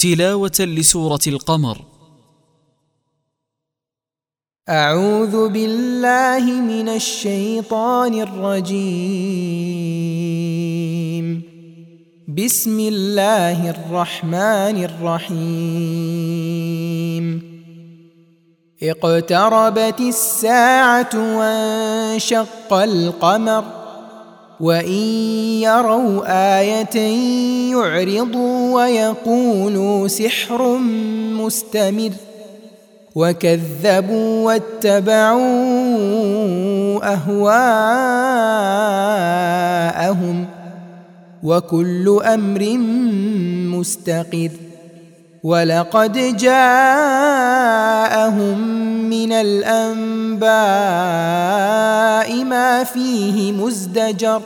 تلاوة لسورة القمر. أعوذ بالله من الشيطان الرجيم. بسم الله الرحمن الرحيم. اقتربت الساعة وانشق القمر وإن يروا آية يعرضوا ويقولوا سحر مستمر وكذبوا واتبعوا أهواءهم وكل أمر مستقر. ولقد جاءهم من الأنباء ما فيه مزدجر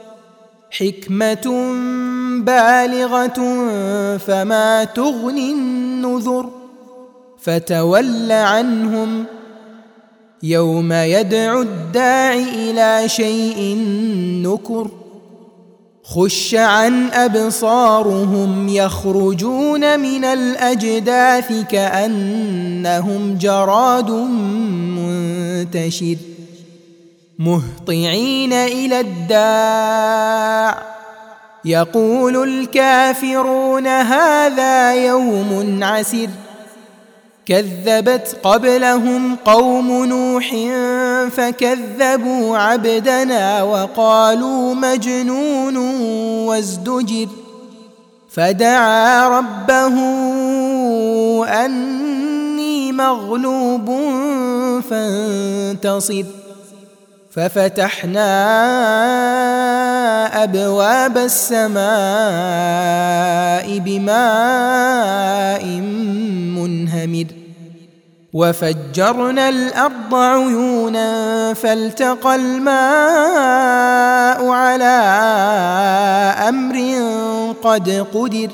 حكمة بالغة فما تغني النذر. فتول عنهم يوم يدعو الداع إلى شيء نكر. خش عن أبصارهم يخرجون من الأجداث كأنهم جراد منتشر مهطعين إلى الداع يقول الكافرون هذا يوم عسر. كذبت قبلهم قوم نوح فكذبوا عبدنا وقالوا مجنون وازدجر. فدعا ربه أني مغلوب فانتصر. ففتحنا أبواب السماء بماء منهمر وفجرنا الأرض عيونا فالتقى الماء على أمر قد قدر.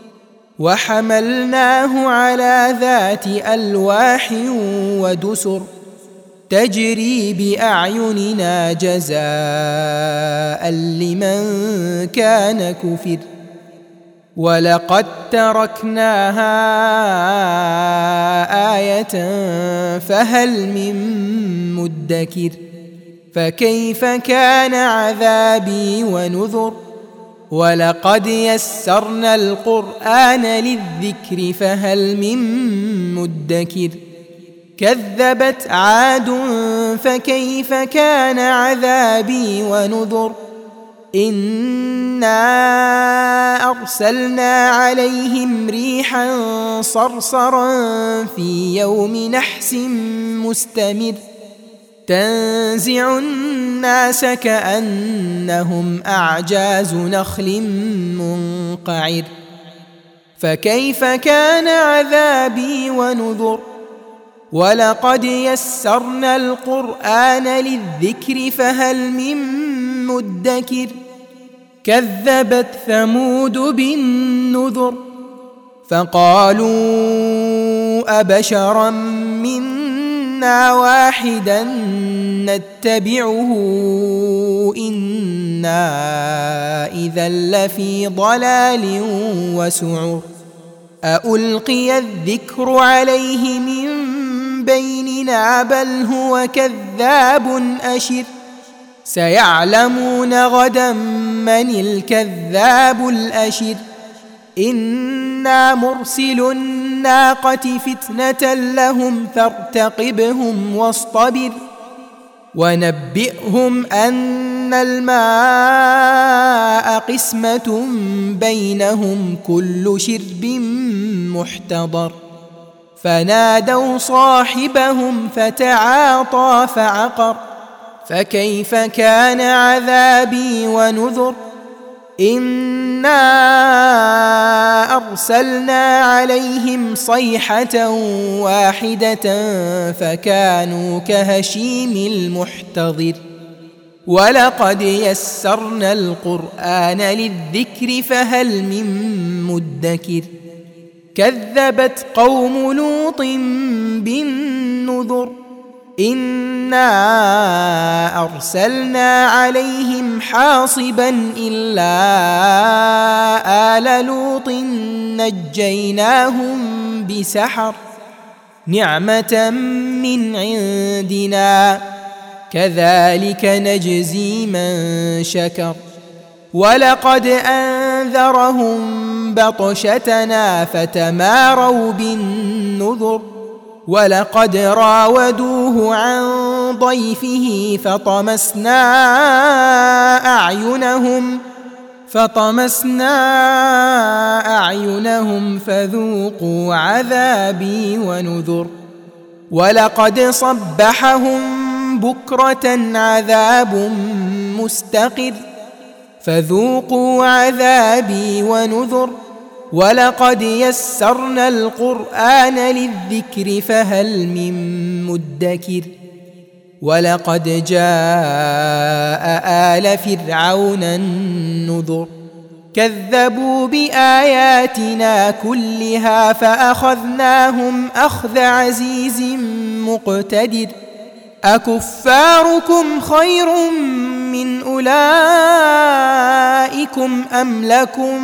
وحملناه على ذات ألواح ودسر تجري بأعيننا جزاء لمن كان كفر. ولقد تركناها آية فهل من مدكر. فكيف كان عذابي ونذر. ولقد يسرنا القرآن للذكر فهل من مدكر. كذبت عاد فكيف كان عذابي ونذر. إنا أرسلنا عليهم ريحا صرصرا في يوم نحس مستمر تنزع الناس كأنهم أعجاز نخل منقعر. فكيف كان عذابي ونذر. ولقد يسرنا القرآن للذكر فهل من مدكر. كذبت ثمود بالنذر فقالوا أبشرا منا واحدا نتبعه إنا إذا لفي ضلال وسعر. أألقي الذكر عليه من بيننا بل هو كذاب أشر. سيعلمون غدا من الكذاب الأشر. إنا مرسل الناقة فتنة لهم فارتقبهم واصطبر. ونبئهم أن الماء قسمة بينهم كل شرب محتضر. فنادوا صاحبهم فتعاطى فعقر. فكيف كان عذابي ونذر. إنا أرسلنا عليهم صيحة واحدة فكانوا كهشيم المحتضر. ولقد يسرنا القرآن للذكر فهل من مدكر. كذبت قوم لوط بالنذر إنا أرسلنا عليهم حاصبا إلا آل لوط نجيناهم بسحر نعمة من عندنا كذلك نجزي من شكر ولقد أنذرهم بطشتنا فتماروا بالنذر ولقد راودوه عن ضيفه فطمسنا أعينهم فذوقوا عذابي ونذر ولقد صبحهم بكرة عذاب مستقر فذوقوا عذابي ونذر ولقد يسرنا القرآن للذكر فهل من مدكر ولقد جاء آل فرعون النذر كذبوا بآياتنا كلها فأخذناهم أخذ عزيز مقتدر أكفاركم خير من أولئكم أم لكم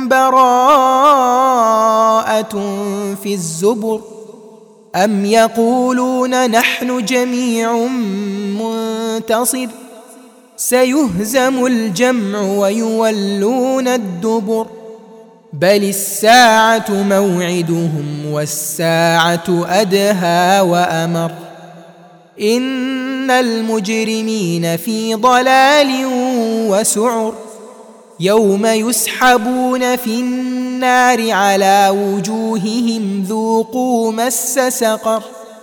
براءة في الزبر أم يقولون نحن جميع منتصر سيهزم الجمع ويولون الدبر بل الساعة موعدهم والساعة أدهى وأمر إن المجرمين في ضلال وسعر يوم يسحبون في النار على وجوههم ذوقوا مس سقر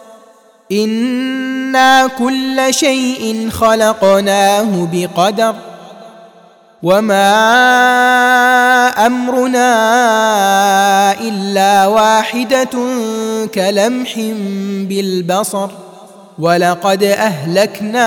إنا كل شيء خلقناه بقدر وما أمرنا إلا واحدة كلمح بالبصر ولقد أهلكنا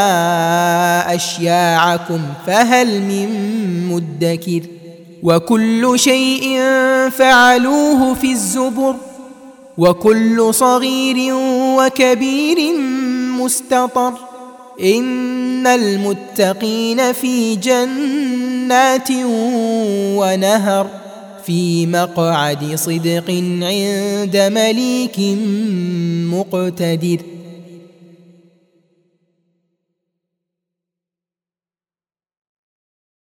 أشياعكم فهل من مدكر وكل شيء فعلوه في الزبر وكل صغير وكبير مستطر إن المتقين في جنات ونهر في مقعد صدق عند مليك مقتدر